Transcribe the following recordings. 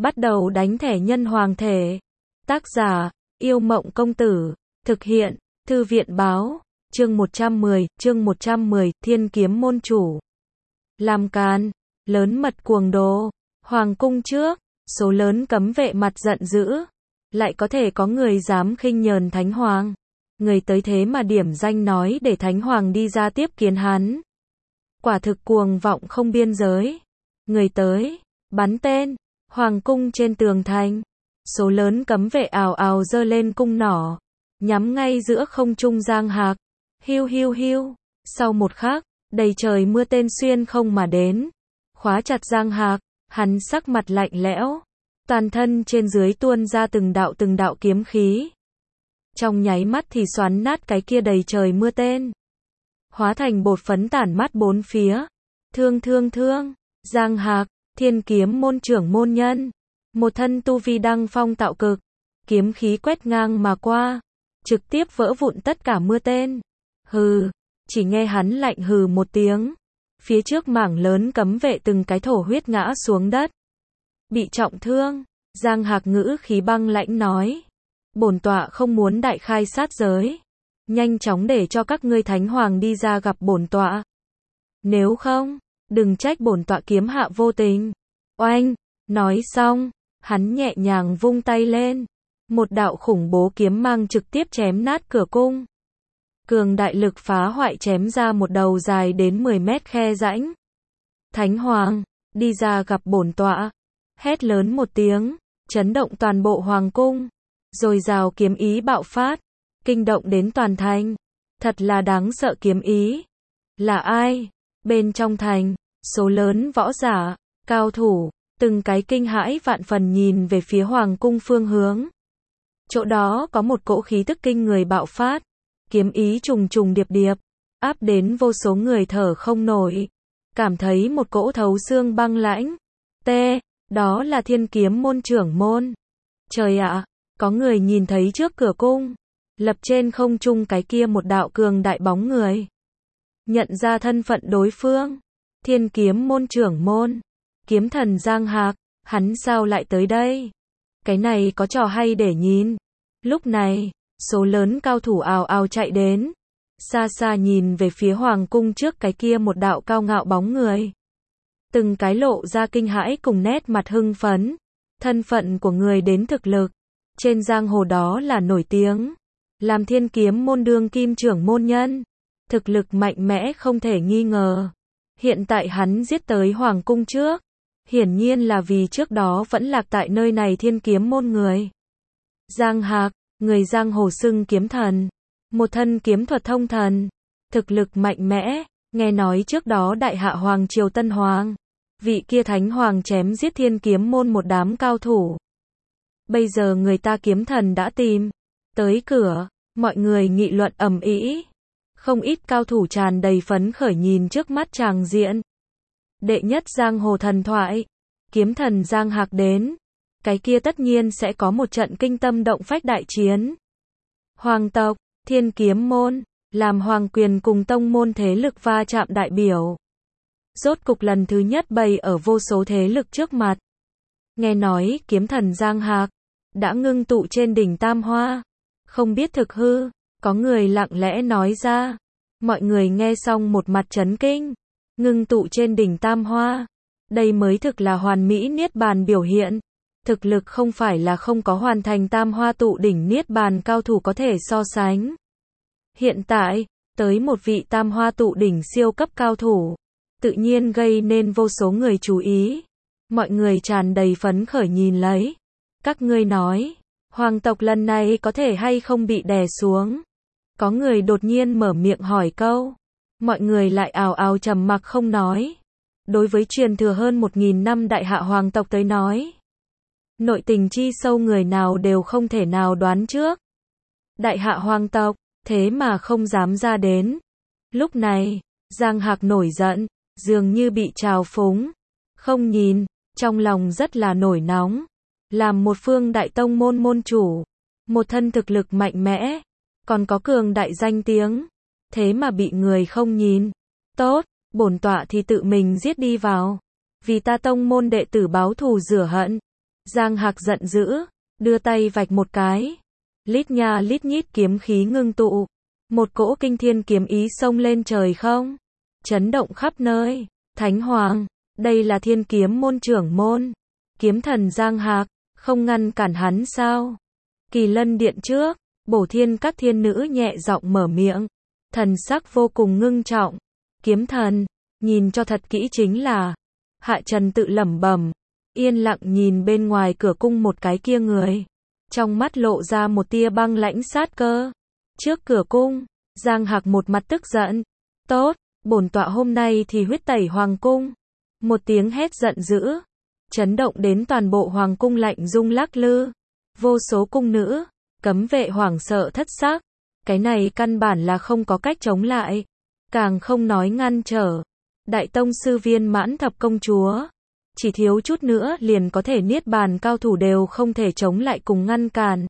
Bắt đầu đánh thẻ nhân hoàng thể. Tác giả, Yêu Mộng Công Tử. Thực hiện, Thư viện Báo. Chương 110, Thiên Kiếm Môn Chủ. Làm càn, lớn mật cuồng đồ. Hoàng cung trước, số lớn cấm vệ mặt giận dữ. Lại có thể có người dám khinh nhờn Thánh Hoàng. Người tới thế mà điểm danh nói để Thánh Hoàng đi ra tiếp kiến hắn. Quả thực cuồng vọng không biên giới. Người tới, bắn tên. Hoàng cung trên tường thành. Số lớn cấm vệ ào ào giơ lên cung nỏ. Nhắm ngay giữa không trung Giang Hạc. Hiu hiu hiu. Sau một khắc, đầy trời mưa tên xuyên không mà đến. Khóa chặt Giang Hạc, hắn sắc mặt lạnh lẽo. Toàn thân trên dưới tuôn ra từng đạo kiếm khí. Trong nháy mắt thì xoắn nát cái kia đầy trời mưa tên. Hóa thành bột phấn tản mát bốn phía. Thương. Giang Hạc, Thiên Kiếm Môn trưởng môn nhân. Một thân tu vi đăng phong tạo cực. Kiếm khí quét ngang mà qua. Trực tiếp vỡ vụn tất cả mưa tên. Hừ, chỉ nghe hắn lạnh hừ một tiếng. Phía trước mảng lớn cấm vệ từng cái thổ huyết ngã xuống đất. Bị trọng thương, Giang Hạc ngữ khí băng lãnh nói. Bổn tọa không muốn đại khai sát giới. Nhanh chóng để cho các ngươi Thánh Hoàng đi ra gặp bổn tọa. Nếu không, đừng trách bổn tọa kiếm hạ vô tình. Oanh, nói xong, hắn nhẹ nhàng vung tay lên. Một đạo khủng bố kiếm mang trực tiếp chém nát cửa cung. Cường đại lực phá hoại chém ra một đầu dài đến 10 mét khe rãnh. Thánh Hoàng, đi ra gặp bổn tọa. Hét lớn một tiếng, chấn động toàn bộ hoàng cung. Rồi rào kiếm ý bạo phát, kinh động đến toàn thành. Thật là đáng sợ kiếm ý. Là ai? Bên trong thành, số lớn võ giả, cao thủ, từng cái kinh hãi vạn phần nhìn về phía hoàng cung phương hướng. Chỗ đó có một cỗ khí tức kinh người bạo phát. Kiếm ý trùng trùng điệp điệp, áp đến vô số người thở không nổi. Cảm thấy một cỗ thấu xương băng lãnh. Đó là Thiên Kiếm Môn trưởng môn. Trời ạ, có người nhìn thấy trước cửa cung. Lập trên không trung cái kia một đạo cường đại bóng người. Nhận ra thân phận đối phương. Thiên Kiếm Môn trưởng môn. Kiếm thần Giang Hạc, hắn sao lại tới đây? Cái này có trò hay để nhìn. Lúc này, số lớn cao thủ ào ào chạy đến. Xa xa nhìn về phía hoàng cung trước cái kia một đạo cao ngạo bóng người. Từng cái lộ ra kinh hãi cùng nét mặt hưng phấn. Thân phận của người đến thực lực. Trên giang hồ đó là nổi tiếng. Làm Thiên Kiếm Môn đương kim trưởng môn nhân. Thực lực mạnh mẽ không thể nghi ngờ. Hiện tại hắn giết tới hoàng cung trước. Hiển nhiên là vì trước đó vẫn lạc tại nơi này Thiên Kiếm Môn người. Giang Hạc, người giang hồ xưng kiếm thần. Một thân kiếm thuật thông thần. Thực lực mạnh mẽ. Nghe nói trước đó đại hạ hoàng triều Tân Hoàng. Vị kia Thánh Hoàng chém giết Thiên Kiếm Môn một đám cao thủ. Bây giờ người ta kiếm thần đã tìm. Tới cửa, mọi người nghị luận ầm ĩ. Không ít cao thủ tràn đầy phấn khởi nhìn trước mắt tràng diện. Đệ nhất giang hồ thần thoại. Kiếm thần Giang Hạc đến. Cái kia tất nhiên sẽ có một trận kinh tâm động phách đại chiến. Hoàng tộc, Thiên Kiếm Môn, làm hoàng quyền cùng tông môn thế lực va chạm đại biểu. Rốt cục lần thứ nhất bày ở vô số thế lực trước mặt. Nghe nói kiếm thần Giang Hạc đã ngưng tụ trên đỉnh Tam Hoa. Không biết thực hư, có người lặng lẽ nói ra. Mọi người nghe xong một mặt chấn kinh. Ngưng tụ trên đỉnh Tam Hoa. Đây mới thực là hoàn mỹ niết bàn biểu hiện. Thực lực không phải là không có hoàn thành Tam Hoa tụ đỉnh niết bàn cao thủ có thể so sánh. Hiện tại, tới một vị Tam Hoa tụ đỉnh siêu cấp cao thủ. Tự nhiên gây nên vô số người chú ý. Mọi người tràn đầy phấn khởi nhìn lấy. Các ngươi nói, hoàng tộc lần này có thể hay không bị đè xuống? Có người đột nhiên mở miệng hỏi câu. Mọi người lại ào ào trầm mặc không nói. Đối với truyền thừa hơn 1000 năm đại hạ hoàng tộc tới nói. Nội tình chi sâu người nào đều không thể nào đoán trước. Đại hạ hoàng tộc, thế mà không dám ra đến. Lúc này, Giang Hạc nổi giận, dường như bị trào phúng. Không nhìn, trong lòng rất là nổi nóng. Làm một phương đại tông môn môn chủ. Một thân thực lực mạnh mẽ. Còn có cường đại danh tiếng. Thế mà bị người không nhìn. Tốt, bổn tọa thì tự mình giết đi vào. Vì ta tông môn đệ tử báo thù rửa hận. Giang Hạc giận dữ, đưa tay vạch một cái. Lít nha lít nhít kiếm khí ngưng tụ. Một cỗ kinh thiên kiếm ý xông lên trời không. Chấn động khắp nơi. Thánh Hoàng, đây là Thiên Kiếm môn trưởng môn. Kiếm thần Giang Hạc, không ngăn cản hắn sao? Kỳ Lân điện trước, Bổ Thiên các thiên nữ nhẹ giọng mở miệng. Thần sắc vô cùng ngưng trọng. Kiếm thần, nhìn cho thật kỹ chính là. Hạ Trần tự lẩm bẩm, yên lặng nhìn bên ngoài cửa cung một cái kia người. Trong mắt lộ ra một tia băng lãnh sát cơ. Trước cửa cung, Giang Hạc một mặt tức giận. Tốt, bổn tọa hôm nay thì huyết tẩy hoàng cung. Một tiếng hét giận dữ, chấn động đến toàn bộ hoàng cung lạnh rung lắc lư. Vô số cung nữ, cấm vệ hoảng sợ thất sắc. Cái này căn bản là không có cách chống lại. Càng không nói ngăn trở. Đại tông sư Viên Mãn Thập công chúa. Chỉ thiếu chút nữa liền có thể niết bàn cao thủ đều không thể chống lại cùng ngăn cản.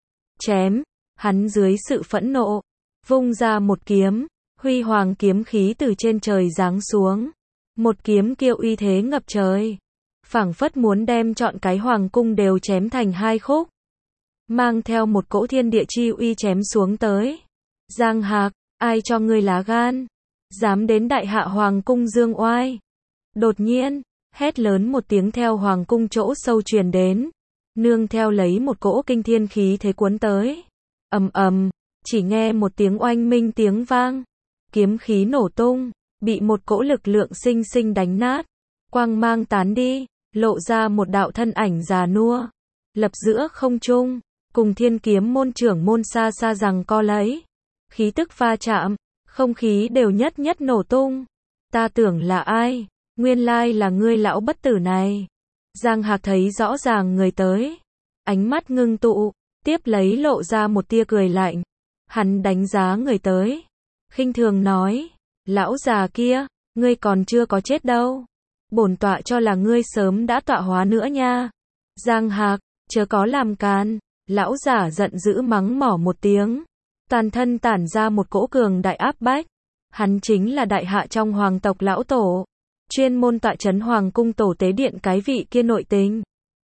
Chém, hắn dưới sự phẫn nộ, vung ra một kiếm, huy hoàng kiếm khí từ trên trời giáng xuống. Một kiếm kia uy thế ngập trời, phảng phất muốn đem trọn cái hoàng cung đều chém thành hai khúc. Mang theo một cỗ thiên địa chi uy chém xuống tới. Giang Hạc, ai cho ngươi lá gan? Dám đến đại hạ hoàng cung dương oai. Đột nhiên, hét lớn một tiếng theo hoàng cung chỗ sâu truyền đến. Nương theo lấy một cỗ kinh thiên khí thế cuốn tới. Ầm ầm, chỉ nghe một tiếng oanh minh tiếng vang. Kiếm khí nổ tung, bị một cỗ lực lượng sinh sinh đánh nát. Quang mang tán đi, lộ ra một đạo thân ảnh già nua. Lập giữa không trung, cùng Thiên Kiếm môn trưởng môn xa xa rằng co lấy. Khí tức va chạm, không khí đều nhất nhất nổ tung. Ta tưởng là ai? Nguyên lai là ngươi lão bất tử này. Giang Hạc thấy rõ ràng người tới. Ánh mắt ngưng tụ, tiếp lấy lộ ra một tia cười lạnh. Hắn đánh giá người tới. Khinh thường nói, lão già kia, ngươi còn chưa có chết đâu. Bổn tọa cho là ngươi sớm đã tọa hóa nữa nha. Giang Hạc, chớ có làm càn. Lão giả giận dữ mắng mỏ một tiếng. Toàn thân tản ra một cỗ cường đại áp bách. Hắn chính là đại hạ trong hoàng tộc lão tổ. Chuyên môn tọa trấn hoàng cung tổ tế điện cái vị kia nội tình.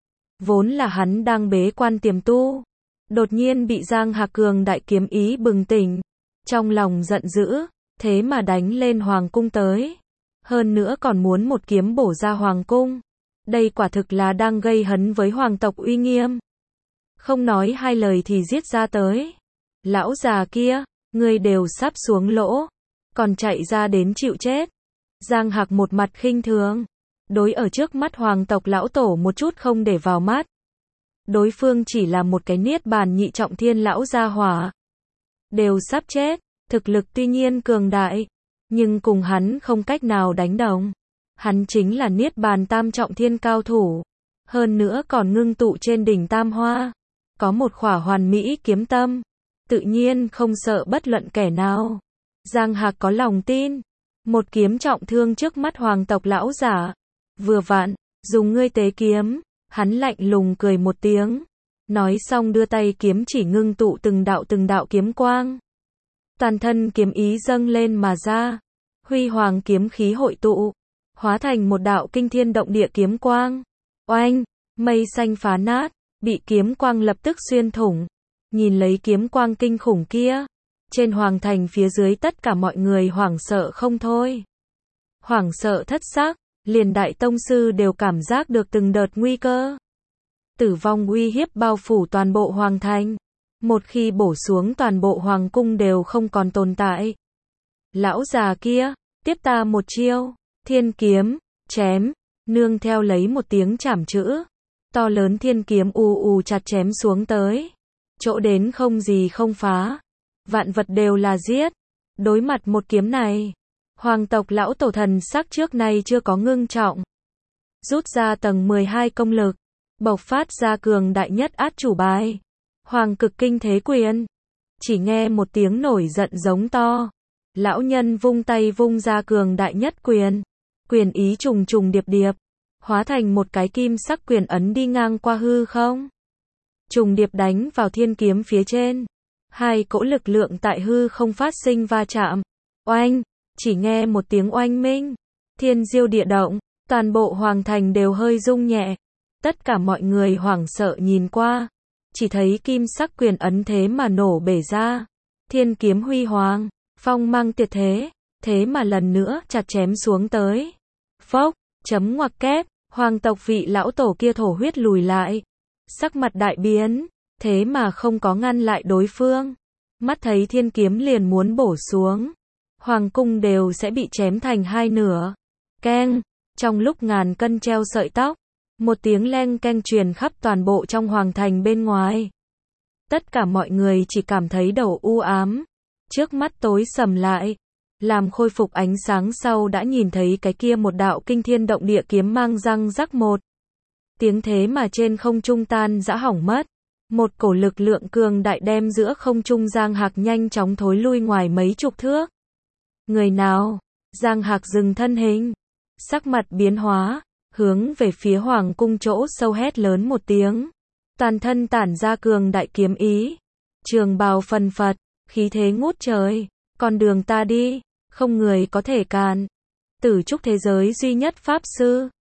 Vốn là hắn đang bế quan tiềm tu. Đột nhiên bị Giang Hạc cường đại kiếm ý bừng tỉnh. Trong lòng giận dữ, thế mà đánh lên hoàng cung tới. Hơn nữa còn muốn một kiếm bổ ra hoàng cung. Đây quả thực là đang gây hấn với hoàng tộc uy nghiêm. Không nói hai lời thì giết ra tới. Lão già kia, ngươi đều sắp xuống lỗ. Còn chạy ra đến chịu chết. Giang Hạc một mặt khinh thường. Đối ở trước mắt hoàng tộc lão tổ một chút không để vào mắt. Đối phương chỉ là một cái niết bàn nhị trọng thiên lão gia hỏa. Đều sắp chết, thực lực tuy nhiên cường đại. Nhưng cùng hắn không cách nào đánh đồng. Hắn chính là niết bàn tam trọng thiên cao thủ. Hơn nữa còn ngưng tụ trên đỉnh tam hoa. Có một khỏa hoàn mỹ kiếm tâm. Tự nhiên không sợ bất luận kẻ nào. Giang Hạc có lòng tin. Một kiếm trọng thương trước mắt hoàng tộc lão giả. Vừa vặn, dùng ngươi tế kiếm. Hắn lạnh lùng cười một tiếng. Nói xong đưa tay kiếm chỉ ngưng tụ từng đạo kiếm quang. Toàn thân kiếm ý dâng lên mà ra. Huy hoàng kiếm khí hội tụ. Hóa thành một đạo kinh thiên động địa kiếm quang. Oanh, mây xanh phá nát. Bị kiếm quang lập tức xuyên thủng. Nhìn lấy kiếm quang kinh khủng kia. Trên hoàng thành phía dưới tất cả mọi người hoảng sợ không thôi. Hoảng sợ thất sắc. Liền đại tông sư đều cảm giác được từng đợt nguy cơ. Tử vong uy hiếp bao phủ toàn bộ hoàng thành. Một khi bổ xuống toàn bộ hoàng cung đều không còn tồn tại. Lão già kia, tiếp ta một chiêu. Thiên kiếm, chém. Nương theo lấy một tiếng chảm chữ. To lớn thiên kiếm chặt chém xuống tới. Chỗ đến không gì không phá. Vạn vật đều là giết. Đối mặt một kiếm này. Hoàng tộc lão tổ thần sắc trước nay chưa có ngưng trọng. Rút ra tầng 12 công lực. Bộc phát ra cường đại nhất át chủ bài. Hoàng cực kinh thế quyền. Chỉ nghe một tiếng nổi giận giống to. Lão nhân vung tay vung ra cường đại nhất quyền. Quyền ý trùng trùng điệp điệp. Hóa thành một cái kim sắc quyền ấn đi ngang qua hư không. Trùng điệp đánh vào thiên kiếm phía trên. Hai cỗ lực lượng tại hư không phát sinh va chạm. Oanh, chỉ nghe một tiếng oanh minh. Thiên diêu địa động, toàn bộ hoàng thành đều hơi rung nhẹ. Tất cả mọi người hoảng sợ nhìn qua, chỉ thấy kim sắc quyền ấn thế mà nổ bể ra. Thiên kiếm huy hoàng, phong mang tuyệt thế, thế mà lần nữa chặt chém xuống tới. Phốc, chấm ngoặc kép, hoàng tộc vị lão tổ kia thổ huyết lùi lại. Sắc mặt đại biến, thế mà không có ngăn lại đối phương. Mắt thấy thiên kiếm liền muốn bổ xuống. Hoàng cung đều sẽ bị chém thành hai nửa. Keng, trong lúc ngàn cân treo sợi tóc, một tiếng leng keng truyền khắp toàn bộ trong hoàng thành bên ngoài. Tất cả mọi người chỉ cảm thấy đầu u ám, trước mắt tối sầm lại. Làm khôi phục ánh sáng sau đã nhìn thấy cái kia một đạo kinh thiên động địa kiếm mang răng rắc một tiếng thế mà trên không trung tan rã hỏng mất. Một cổ lực lượng cường đại đem giữa không trung Giang Hạc nhanh chóng thối lui ngoài mấy chục thước. Người nào? Giang Hạc dừng thân hình, sắc mặt biến hóa, hướng về phía hoàng cung chỗ sâu hét lớn một tiếng. Toàn thân tản ra cường đại kiếm ý, trường bào phần phật, khí thế ngút trời. Con đường ta đi, không người có thể cản. Tử trúc thế giới duy nhất pháp sư,